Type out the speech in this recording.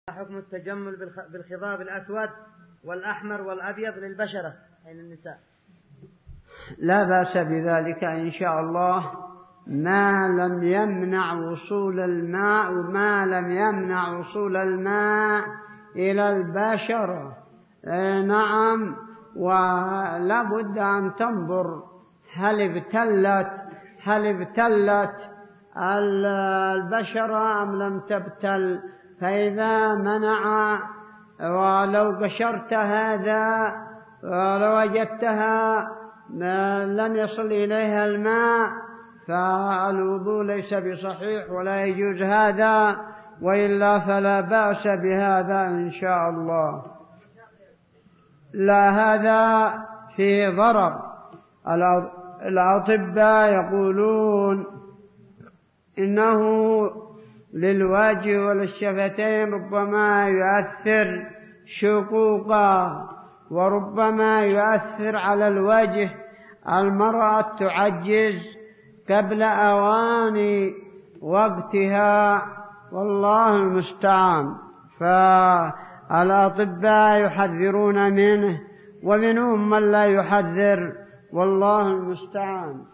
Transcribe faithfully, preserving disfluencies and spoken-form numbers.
حكم التجمل بالخضاب الأسود والأحمر والأبيض للبشرة أين النساء؟ لا بأس بذلك إن شاء الله، ما لم يمنع وصول الماء وما لم يمنع وصول الماء إلى البشرة. نعم، ولا بد أن تنظر هل ابتلت هل ابتلت البشرة أم لم تبتل. فإذا منع ولو قشرت هذا ولو وجدتها لم يصل إليها الماء فالوضوء ليس بصحيح ولا يجوز هذا، وإلا فلا بأس بهذا إن شاء الله. لا، هذا فيه ضرر. الأطباء يقولون إنه للوجه وللشفتين ربما يؤثر شقوقا، وربما يؤثر على الوجه. المرأة تعجز قبل أوان وقتها، والله المستعان. فالأطباء يحذرون منه، ومنهم من لا يحذر، والله المستعان.